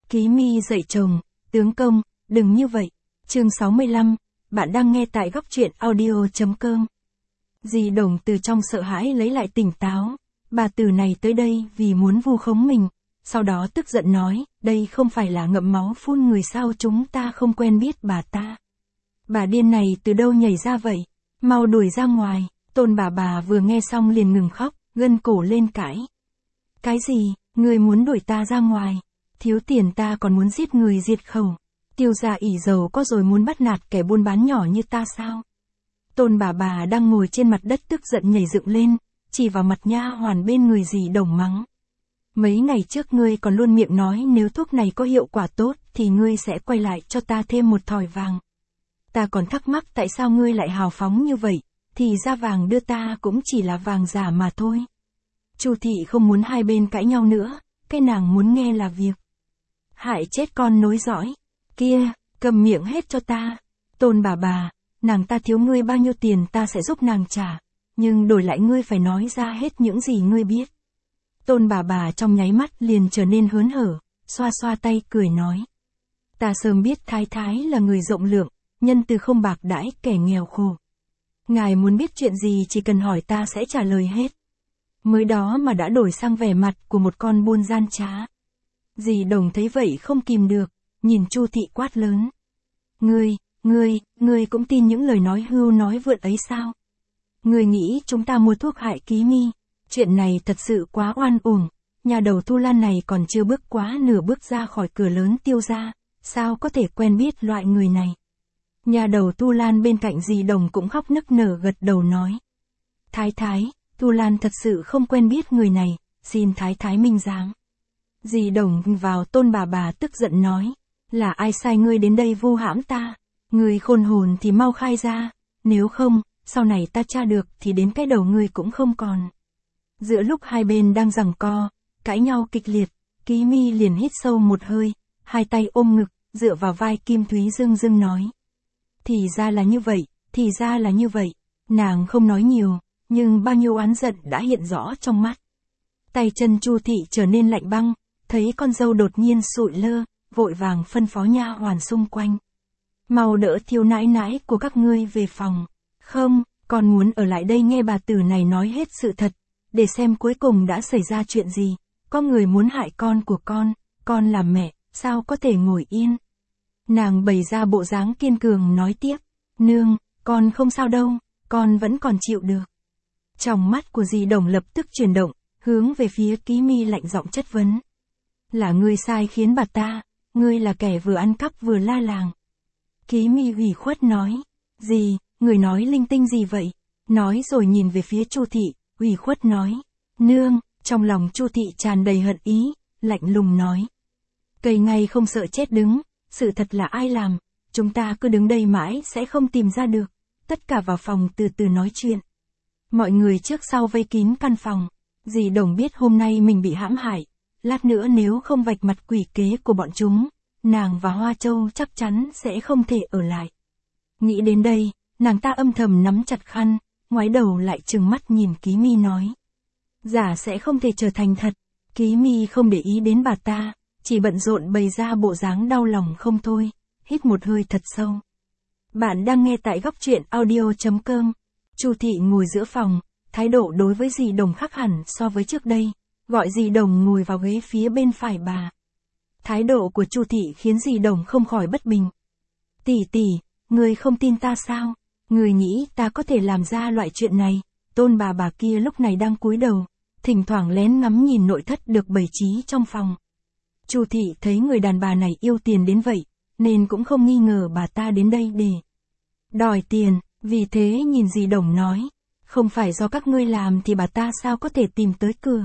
Ký Mi dạy chồng, tướng công, đừng như vậy. Chương 65, bạn đang nghe tại góc truyện audio.com. Dì Đồng từ trong sợ hãi lấy lại tỉnh táo. Bà Từ này tới đây vì muốn vu khống mình. Sau đó tức giận nói, đây không phải là ngậm máu phun người sao, chúng ta không quen biết bà ta. Bà điên này từ đâu nhảy ra vậy? Mau đuổi ra ngoài. Tôn bà vừa nghe xong liền ngừng khóc, gân cổ lên cãi. Cái gì, ngươi muốn đuổi ta ra ngoài? Thiếu tiền ta còn muốn giết người diệt khẩu. Tiêu gia ỷ giàu có rồi muốn bắt nạt kẻ buôn bán nhỏ như ta sao? Tôn bà đang ngồi trên mặt đất tức giận nhảy dựng lên, chỉ vào mặt nha hoàn bên người dì Đồng mắng. Mấy ngày trước ngươi còn luôn miệng nói nếu thuốc này có hiệu quả tốt thì ngươi sẽ quay lại cho ta thêm một thỏi vàng. Ta còn thắc mắc tại sao ngươi lại hào phóng như vậy, thì ra vàng đưa ta cũng chỉ là vàng giả mà thôi. Chu thị không muốn hai bên cãi nhau nữa, cái nàng muốn nghe là việc. Hại chết con nối dõi. Kia, cầm miệng hết cho ta. Tôn bà, nàng ta thiếu ngươi bao nhiêu tiền ta sẽ giúp nàng trả, nhưng đổi lại ngươi phải nói ra hết những gì ngươi biết. Tôn bà trong nháy mắt liền trở nên hớn hở, xoa xoa tay cười nói. Ta sớm biết thái thái là người rộng lượng, nhân từ không bạc đãi kẻ nghèo khổ. Ngài muốn biết chuyện gì chỉ cần hỏi ta sẽ trả lời hết. Mới đó mà đã đổi sang vẻ mặt của một con buôn gian trá. Dì Đồng thấy vậy không kìm được, nhìn Chu thị quát lớn. Ngươi cũng tin những lời nói hưu nói vượn ấy sao? Ngươi nghĩ chúng ta mua thuốc hại Ký Mi? Chuyện này thật sự quá oan uổng, nhà đầu Thu Lan này còn chưa bước quá nửa bước ra khỏi cửa lớn Tiêu gia, sao có thể quen biết loại người này? Nhà đầu Thu Lan bên cạnh dì Đồng cũng khóc nức nở gật đầu nói. Thái thái, Thu Lan thật sự không quen biết người này, xin thái thái minh giám. Dì Đồng vào Tôn bà tức giận nói, là ai sai ngươi đến đây vu hãm ta? Ngươi khôn hồn thì mau khai ra, nếu không, sau này ta tra được thì đến cái đầu ngươi cũng không còn. Giữa lúc hai bên đang giằng co, cãi nhau kịch liệt, Ký Mi liền hít sâu một hơi, hai tay ôm ngực, dựa vào vai Kim Thúy dưng nói. Thì ra là như vậy, nàng không nói nhiều, nhưng bao nhiêu oán giận đã hiện rõ trong mắt. Tay chân Chu thị trở nên lạnh băng, thấy con dâu đột nhiên sụi lơ, vội vàng phân phó nha hoàn xung quanh. Mau đỡ thiếu nãi nãi của các ngươi về phòng. Không, con muốn ở lại đây nghe bà Tử này nói hết sự thật, để xem cuối cùng đã xảy ra chuyện gì. Có người muốn hại con của con là mẹ, sao có thể ngồi yên. Nàng bày ra bộ dáng kiên cường nói tiếp, nương, con không sao đâu, con vẫn còn chịu được. Trong mắt của dì Đồng lập tức chuyển động, hướng về phía Ký Mi lạnh giọng chất vấn. Là ngươi sai khiến bà ta, ngươi là kẻ vừa ăn cắp vừa la làng. Ký Mi ủy khuất nói, gì, người nói linh tinh gì vậy? Nói rồi nhìn về phía Chu thị, ủy khuất nói, nương, trong lòng Chu thị tràn đầy hận ý, lạnh lùng nói. Cây ngay không sợ chết đứng, sự thật là ai làm, chúng ta cứ đứng đây mãi sẽ không tìm ra được, tất cả vào phòng từ từ nói chuyện. Mọi người trước sau vây kín căn phòng, dì Đồng biết hôm nay mình bị hãm hại, lát nữa nếu không vạch mặt quỷ kế của bọn chúng, nàng và Hoa Châu chắc chắn sẽ không thể ở lại. Nghĩ đến đây, nàng ta âm thầm nắm chặt khăn, ngoái đầu lại trừng mắt nhìn Ký Mi nói. Giả sẽ không thể trở thành thật. Ký Mi không để ý đến bà ta, chỉ bận rộn bày ra bộ dáng đau lòng không thôi, hít một hơi thật sâu. Bạn đang nghe tại góc truyện audio.com. Chu thị ngồi giữa phòng, thái độ đối với dì Đồng khác hẳn so với trước đây, gọi dì Đồng ngồi vào ghế phía bên phải bà. Thái độ của Chu thị khiến dì Đồng không khỏi bất bình. Tỷ, người không tin ta sao? Người nghĩ ta có thể làm ra loại chuyện này? Tôn bà kia lúc này đang cúi đầu, thỉnh thoảng lén ngắm nhìn nội thất được bày trí trong phòng. Chu thị thấy người đàn bà này yêu tiền đến vậy, nên cũng không nghi ngờ bà ta đến đây để đòi tiền, vì thế nhìn dì Đồng nói, không phải do các ngươi làm thì bà ta sao có thể tìm tới cửa.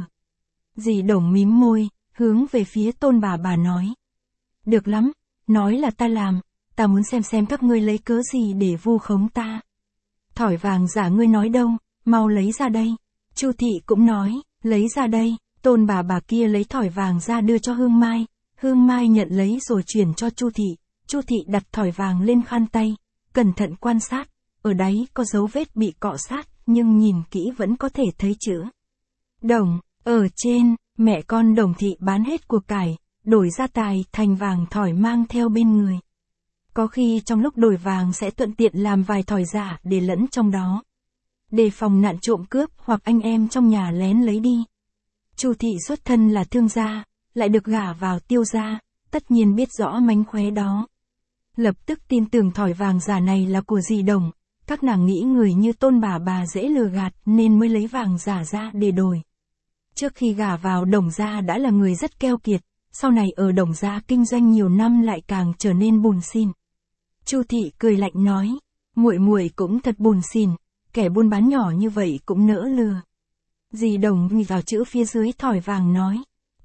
Dì Đồng mím môi, hướng về phía Tôn bà nói. Được lắm, nói là ta làm, ta muốn xem các ngươi lấy cớ gì để vu khống ta. Thỏi vàng giả ngươi nói đâu, mau lấy ra đây. Chu thị cũng nói, lấy ra đây. Tôn bà kia lấy thỏi vàng ra đưa cho Hương Mai. Hương Mai nhận lấy rồi chuyển cho Chu thị. Chu thị đặt thỏi vàng lên khăn tay, cẩn thận quan sát, ở đáy có dấu vết bị cọ sát, nhưng nhìn kỹ vẫn có thể thấy chữ Đồng. Ở trên, mẹ con Đồng thị bán hết của cải, đổi gia tài thành vàng thỏi mang theo bên người. Có khi trong lúc đổi vàng sẽ thuận tiện làm vài thỏi giả để lẫn trong đó. Đề phòng nạn trộm cướp hoặc anh em trong nhà lén lấy đi. Chu Thị xuất thân là thương gia, lại được gả vào Tiêu gia, tất nhiên biết rõ mánh khóe đó. Lập tức tin tưởng thỏi vàng giả này là của dì Đồng, các nàng nghĩ người như Tôn bà dễ lừa gạt nên mới lấy vàng giả ra để đổi. Trước khi gả vào Đồng gia đã là người rất keo kiệt, sau này ở Đồng gia kinh doanh nhiều năm lại càng trở nên buồn xỉn. Chu Thị cười lạnh nói, muội cũng thật buồn xỉn, kẻ buôn bán nhỏ như vậy cũng nỡ lừa. Dì Đồng nhìn vào chữ phía dưới thỏi vàng nói,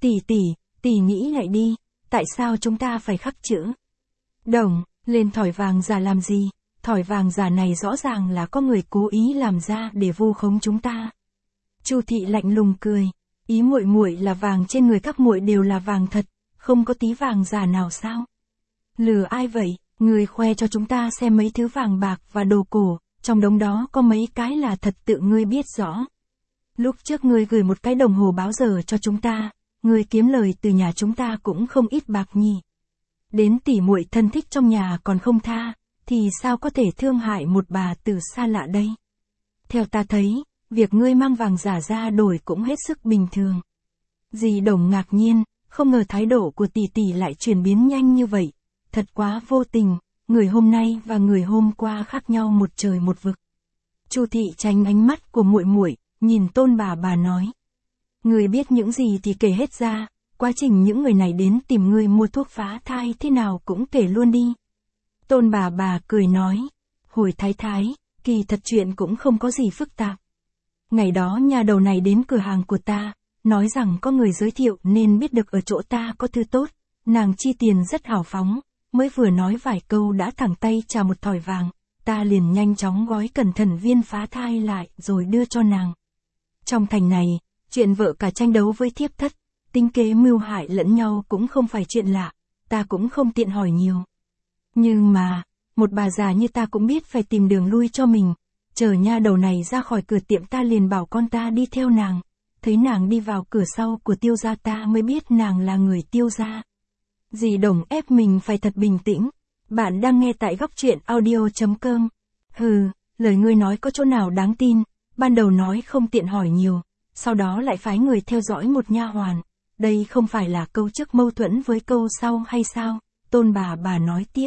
tỷ nghĩ lại đi, tại sao chúng ta phải khắc chữ Đồng lên thỏi vàng giả làm gì? Thỏi vàng giả này rõ ràng là có người cố ý làm ra để vu khống chúng ta. Chu Thị lạnh lùng cười, ý muội là vàng trên người các muội đều là vàng thật, không có tí vàng giả nào sao? Lừa ai vậy? Người khoe cho chúng ta xem mấy thứ vàng bạc và đồ cổ, trong đống đó có mấy cái là thật tự ngươi biết rõ. Lúc trước ngươi gửi một cái đồng hồ báo giờ cho chúng ta, ngươi kiếm lời từ nhà chúng ta cũng không ít bạc nhỉ. Đến tỷ muội thân thích trong nhà còn không tha, thì sao có thể thương hại một bà từ xa lạ đây? Theo ta thấy, việc ngươi mang vàng giả ra đổi cũng hết sức bình thường. Dì Đồng ngạc nhiên, không ngờ thái độ của tỷ lại chuyển biến nhanh như vậy. Thật quá vô tình, người hôm nay và người hôm qua khác nhau một trời một vực. Chu Thị tránh ánh mắt của muội, nhìn Tôn bà nói. Ngươi biết những gì thì kể hết ra, quá trình những người này đến tìm ngươi mua thuốc phá thai thế nào cũng kể luôn đi. Tôn bà cười nói, hồi thái, kỳ thật chuyện cũng không có gì phức tạp. Ngày đó nhà đầu này đến cửa hàng của ta, nói rằng có người giới thiệu nên biết được ở chỗ ta có thư tốt, nàng chi tiền rất hào phóng, mới vừa nói vài câu đã thẳng tay trả một thỏi vàng, ta liền nhanh chóng gói cẩn thận viên phá thai lại rồi đưa cho nàng. Trong thành này, chuyện vợ cả tranh đấu với thiếp thất, tính kế mưu hại lẫn nhau cũng không phải chuyện lạ, ta cũng không tiện hỏi nhiều. Nhưng mà, một bà già như ta cũng biết phải tìm đường lui cho mình, chờ nha đầu này ra khỏi cửa tiệm ta liền bảo con ta đi theo nàng, thấy nàng đi vào cửa sau của Tiêu gia ta mới biết nàng là người Tiêu gia. Dì Đồng ép mình phải thật bình tĩnh, bạn đang nghe tại góc truyện audio.com. Hừ, lời ngươi nói có chỗ nào đáng tin, ban đầu nói không tiện hỏi nhiều, sau đó lại phái người theo dõi một nha hoàn, đây không phải là câu trước mâu thuẫn với câu sau hay sao? Tôn bà nói tiếp.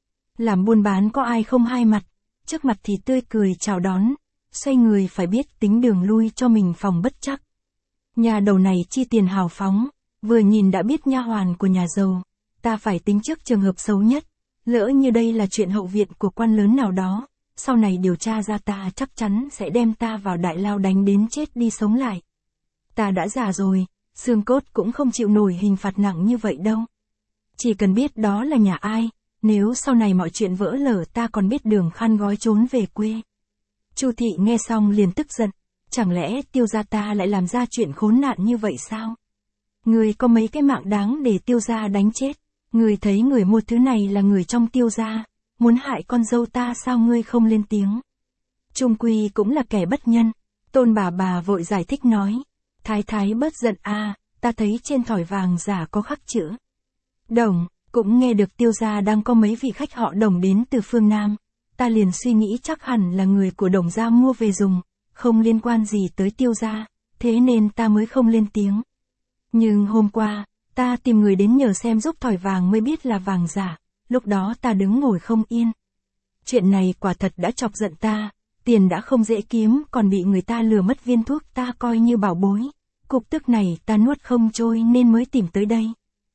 Làm buôn bán có ai không hai mặt, trước mặt thì tươi cười chào đón, xoay người phải biết tính đường lui cho mình phòng bất chắc. Nhà đầu này chi tiền hào phóng, vừa nhìn đã biết nha hoàn của nhà giàu, ta phải tính trước trường hợp xấu nhất, lỡ như đây là chuyện hậu viện của quan lớn nào đó, sau này điều tra ra ta chắc chắn sẽ đem ta vào đại lao đánh đến chết đi sống lại. Ta đã già rồi, xương cốt cũng không chịu nổi hình phạt nặng như vậy đâu. Chỉ cần biết đó là nhà ai, nếu sau này mọi chuyện vỡ lở ta còn biết đường khăn gói trốn về quê. Chu Thị nghe xong liền tức giận, chẳng lẽ Tiêu gia ta lại làm ra chuyện khốn nạn như vậy sao? Người có mấy cái mạng đáng để Tiêu gia đánh chết, người thấy người mua thứ này là người trong Tiêu gia, muốn hại con dâu ta sao ngươi không lên tiếng? Chung quy cũng là kẻ bất nhân. Tôn bà vội giải thích nói, thái bớt giận ta thấy trên thỏi vàng giả có khắc chữ Đồng, cũng nghe được Tiêu gia đang có mấy vị khách họ Đồng đến từ phương Nam, ta liền suy nghĩ chắc hẳn là người của Đồng gia mua về dùng, không liên quan gì tới Tiêu gia, thế nên ta mới không lên tiếng. Nhưng hôm qua, ta tìm người đến nhờ xem giúp thỏi vàng mới biết là vàng giả, lúc đó ta đứng ngồi không yên. Chuyện này quả thật đã chọc giận ta, tiền đã không dễ kiếm còn bị người ta lừa mất viên thuốc ta coi như bảo bối. Cục tức này ta nuốt không trôi nên mới tìm tới đây.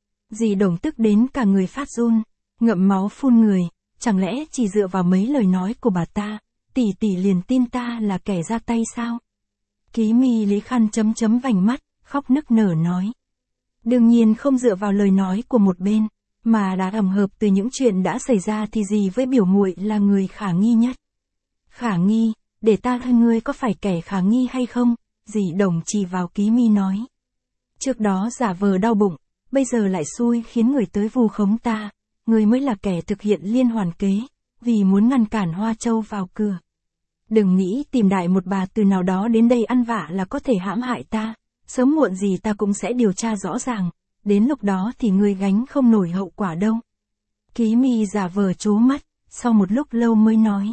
Dì Đồng tức đến cả người phát run, ngậm máu phun người, chẳng lẽ chỉ dựa vào mấy lời nói của bà ta, tỷ liền tin ta là kẻ ra tay sao? Ký mi Lý Khăn vành mắt, khóc nức nở nói. Đương nhiên không dựa vào lời nói của một bên, mà đã ẩm hợp từ những chuyện đã xảy ra thì dì với biểu muội là người khả nghi nhất. Khả nghi, để ta thân ngươi có phải kẻ khả nghi hay không? Dì Đồng chỉ vào Ký mi nói. Trước đó giả vờ đau bụng, bây giờ lại xui khiến người tới vu khống ta, người mới là kẻ thực hiện liên hoàn kế, vì muốn ngăn cản Hoa Châu vào cửa. Đừng nghĩ tìm đại một bà từ nào đó đến đây ăn vạ là có thể hãm hại ta, sớm muộn gì ta cũng sẽ điều tra rõ ràng, đến lúc đó thì ngươi gánh không nổi hậu quả đâu. Ký Mi giả vờ trố mắt, sau một lúc lâu mới nói.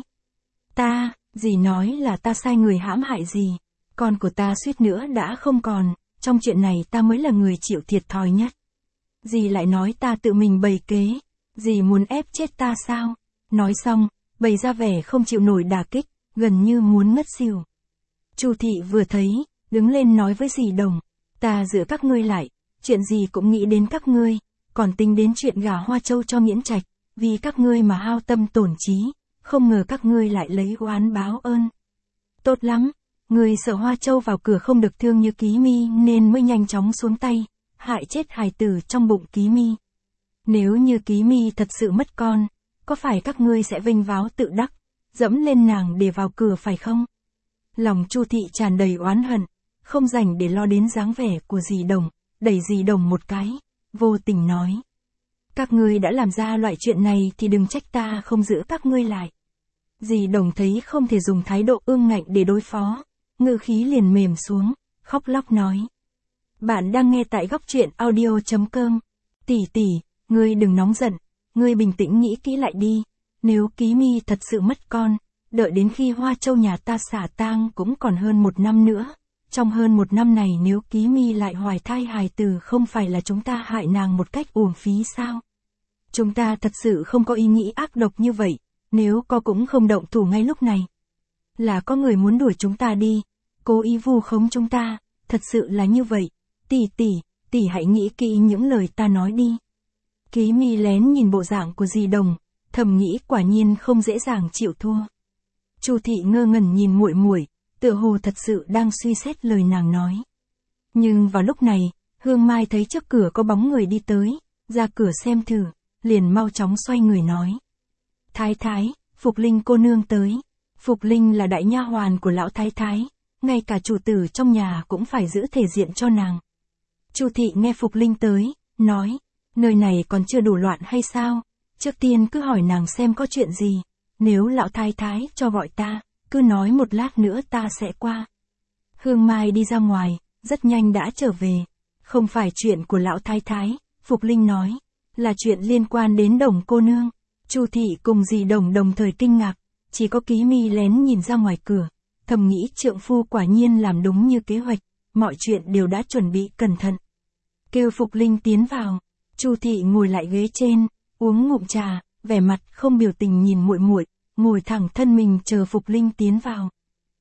Dì nói là ta sai người hãm hại dì, con của ta suýt nữa đã không còn, trong chuyện này ta mới là người chịu thiệt thòi nhất. Dì lại nói ta tự mình bày kế, dì muốn ép chết ta sao? Nói xong, bày ra vẻ không chịu nổi đả kích, gần như muốn ngất xỉu. Chu thị vừa thấy, đứng lên nói với dì Đồng, ta giữ các ngươi lại, chuyện gì cũng nghĩ đến các ngươi, còn tính đến chuyện gả Hoa Châu cho Nghiễn Trạch, vì các ngươi mà hao tâm tổn trí, không ngờ các ngươi lại lấy oán báo ơn. Tốt lắm, ngươi sợ Hoa Châu vào cửa không được thương như Ký Mi nên mới nhanh chóng xuống tay, hại chết hài tử trong bụng Ký Mi. Nếu như Ký Mi thật sự mất con, có phải các ngươi sẽ vênh váo tự đắc, dẫm lên nàng để vào cửa phải không? Lòng Chu thị tràn đầy oán hận, không rảnh để lo đến dáng vẻ của dì Đồng, đẩy dì Đồng một cái, vô tình nói. Các ngươi đã làm ra loại chuyện này thì đừng trách ta không giữ các ngươi lại. Dì Đồng thấy không thể dùng thái độ ương ngạnh để đối phó, ngữ khí liền mềm xuống, khóc lóc nói. Bạn đang nghe tại Góc Truyện Audio.com. Tỷ, ngươi đừng nóng giận, ngươi bình tĩnh nghĩ kỹ lại đi, nếu Ký Mi thật sự mất con, đợi đến khi Hoa Châu nhà ta xả tang cũng còn hơn 1 năm nữa. Trong hơn 1 năm này nếu Ký Mi lại hoài thai hài tử không phải là chúng ta hại nàng một cách uổng phí sao? Chúng ta thật sự không có ý nghĩ ác độc như vậy, nếu có cũng không động thủ ngay lúc này. Là có người muốn đuổi chúng ta đi, cố ý vu khống chúng ta, thật sự là như vậy. Tỷ hãy nghĩ kỹ những lời ta nói đi. Ký Mi lén nhìn bộ dạng của dì Đồng, thầm nghĩ quả nhiên không dễ dàng chịu thua. Chu thị ngơ ngẩn nhìn muội, tựa hồ thật sự đang suy xét lời nàng nói. Nhưng vào lúc này, Hương Mai thấy trước cửa có bóng người đi tới, ra cửa xem thử, liền mau chóng xoay người nói. Thái, Phục Linh cô nương tới. Phục Linh là đại nha hoàn của lão thái, ngay cả chủ tử trong nhà cũng phải giữ thể diện cho nàng. Chu thị nghe Phục Linh tới, nói, nơi này còn chưa đủ loạn hay sao? Trước tiên cứ hỏi nàng xem có chuyện gì, nếu lão thái cho gọi ta, cứ nói một lát nữa ta sẽ qua. Hương Mai đi ra ngoài, rất nhanh đã trở về. Không phải chuyện của lão thái, Phục Linh nói, là chuyện liên quan đến Đồng cô nương. Chu thị cùng dì Đồng đồng thời kinh ngạc, chỉ có Ký Mi lén nhìn ra ngoài cửa, thầm nghĩ trượng phu quả nhiên làm đúng như kế hoạch, mọi chuyện đều đã chuẩn bị cẩn thận. Kêu Phục Linh tiến vào, Chu thị ngồi lại ghế trên, uống ngụm trà, vẻ mặt không biểu tình nhìn muội, ngồi thẳng thân mình chờ Phục Linh tiến vào.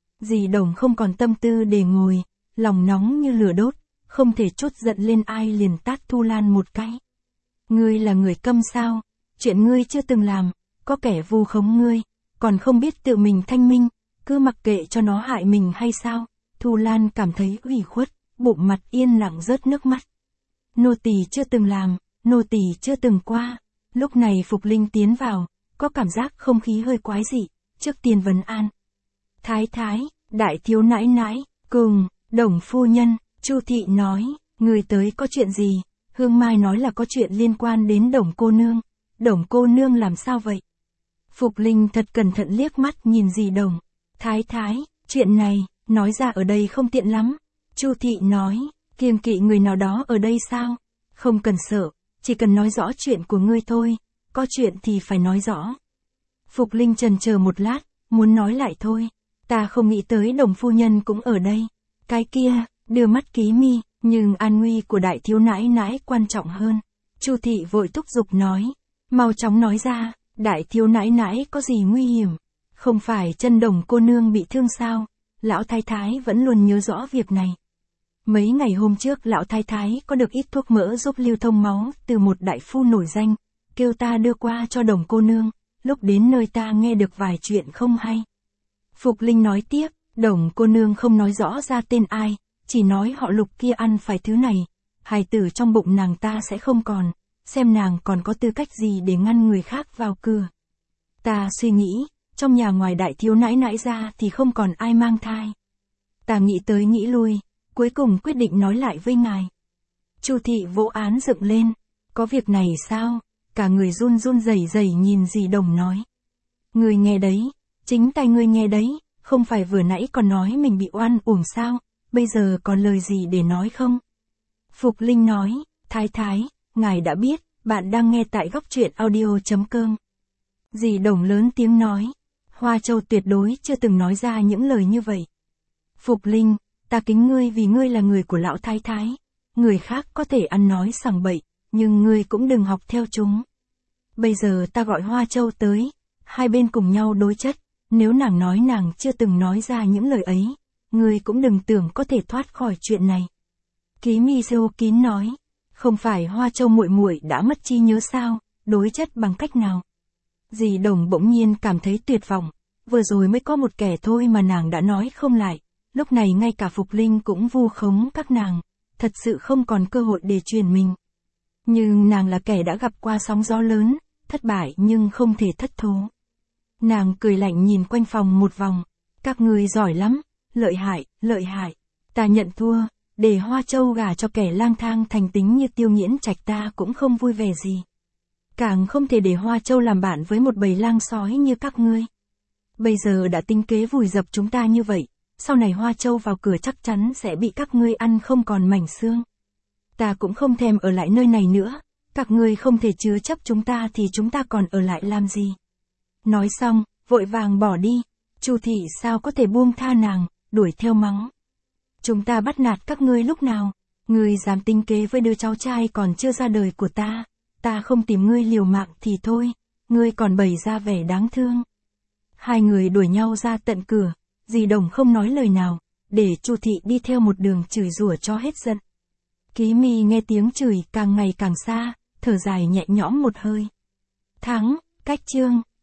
Dì Đồng không còn tâm tư để ngồi, lòng nóng như lửa đốt, không thể chốt giận lên ai liền tát Thu Lan một cái. Ngươi là người câm sao? Chuyện ngươi chưa từng làm, có kẻ vu khống ngươi, còn không biết tự mình thanh minh, cứ mặc kệ cho nó hại mình hay sao? Thu Lan cảm thấy ủy khuất, bụng mặt yên lặng rớt nước mắt. Nô tỳ chưa từng làm, nô tỳ chưa từng qua. Lúc này Phục Linh tiến vào, có cảm giác không khí hơi quái dị, trước tiên vấn an. Thái, đại thiếu nãi, cùng, Đồng phu nhân, Chu thị nói, người tới có chuyện gì? Hương Mai nói là có chuyện liên quan đến Đồng cô nương. Đồng cô nương làm sao vậy? Phục Linh thật cẩn thận liếc mắt nhìn dì Đồng. Thái, chuyện này, nói ra ở đây không tiện lắm. Chu thị nói, kiêng kỵ người nào đó ở đây sao? Không cần sợ, chỉ cần nói rõ chuyện của ngươi thôi, có chuyện thì phải nói rõ. Phục Linh chần chờ một lát, muốn nói lại thôi. Ta không nghĩ tới Đồng phu nhân cũng ở đây. Cái kia, đưa mắt Ký Mi, nhưng an nguy của đại thiếu nãi quan trọng hơn. Chu thị vội thúc giục nói, mau chóng nói ra, đại thiếu nãi có gì nguy hiểm? Không phải chân Đồng cô nương bị thương sao? Lão thái vẫn luôn nhớ rõ việc này. Mấy ngày hôm trước lão thái có được ít thuốc mỡ giúp lưu thông máu từ một đại phu nổi danh, kêu ta đưa qua cho Đồng cô nương, lúc đến nơi ta nghe được vài chuyện không hay. Phục Linh nói tiếp, Đồng cô nương không nói rõ ra tên ai, chỉ nói họ Lục kia ăn phải thứ này, hài tử trong bụng nàng ta sẽ không còn, xem nàng còn có tư cách gì để ngăn người khác vào cửa. Ta suy nghĩ, trong nhà ngoài đại thiếu nãi ra thì không còn ai mang thai. Ta nghĩ tới nghĩ lui, cuối cùng quyết định nói lại với ngài. Chu thị vỗ án dựng lên, có việc này sao? Cả người run rẩy nhìn dì Đồng nói. Người nghe đấy, chính tay ngươi nghe đấy, không phải vừa nãy còn nói mình bị oan uổng sao, bây giờ còn lời gì để nói không? Phục Linh nói, Thái thái, ngài đã biết, bạn đang nghe tại góc truyện audio.com. Dì Đồng lớn tiếng nói. Hoa Châu tuyệt đối chưa từng nói ra những lời như vậy. Phục Linh, ta kính ngươi vì ngươi là người của lão thái thái. Người khác có thể ăn nói sằng bậy, nhưng ngươi cũng đừng học theo chúng. Bây giờ ta gọi Hoa Châu tới, hai bên cùng nhau đối chất, nếu nàng nói nàng chưa từng nói ra những lời ấy, ngươi cũng đừng tưởng có thể thoát khỏi chuyện này. Ký mi Seo Kín nói, không phải Hoa Châu muội muội đã mất trí nhớ sao, đối chất bằng cách nào? Dì Đồng bỗng nhiên cảm thấy tuyệt vọng, vừa rồi mới có một kẻ thôi mà nàng đã nói không lại, lúc này ngay cả Phục Linh cũng vu khống các nàng, thật sự không còn cơ hội để truyền mình. Nhưng nàng là kẻ đã gặp qua sóng gió lớn, thất bại nhưng không thể thất thố. Nàng cười lạnh nhìn quanh phòng một vòng, các ngươi giỏi lắm, lợi hại, ta nhận thua, để Hoa Châu gả cho kẻ lang thang thành tính như Tiêu Nghiễn Trạch ta cũng không vui vẻ gì. Càng không thể để Hoa Châu làm bạn với một bầy lang sói như các ngươi. Bây giờ đã tính kế vùi dập chúng ta như vậy, sau này Hoa Châu vào cửa chắc chắn sẽ bị các ngươi ăn không còn mảnh xương. Ta cũng không thèm ở lại nơi này nữa, các ngươi không thể chứa chấp chúng ta thì chúng ta còn ở lại làm gì. Nói xong, vội vàng bỏ đi, Chu thị sao có thể buông tha nàng, đuổi theo mắng. Chúng ta bắt nạt các ngươi lúc nào, ngươi dám tính kế với đứa cháu trai còn chưa ra đời của ta không tìm ngươi liều mạng thì thôi, ngươi còn bày ra vẻ đáng thương. Hai người đuổi nhau ra tận cửa, dì Đồng không nói lời nào, để Chu thị đi theo một đường chửi rủa cho hết giận. Ký mi nghe tiếng chửi càng ngày càng xa, thở dài nhẹ nhõm một hơi. Thắng, cách chương.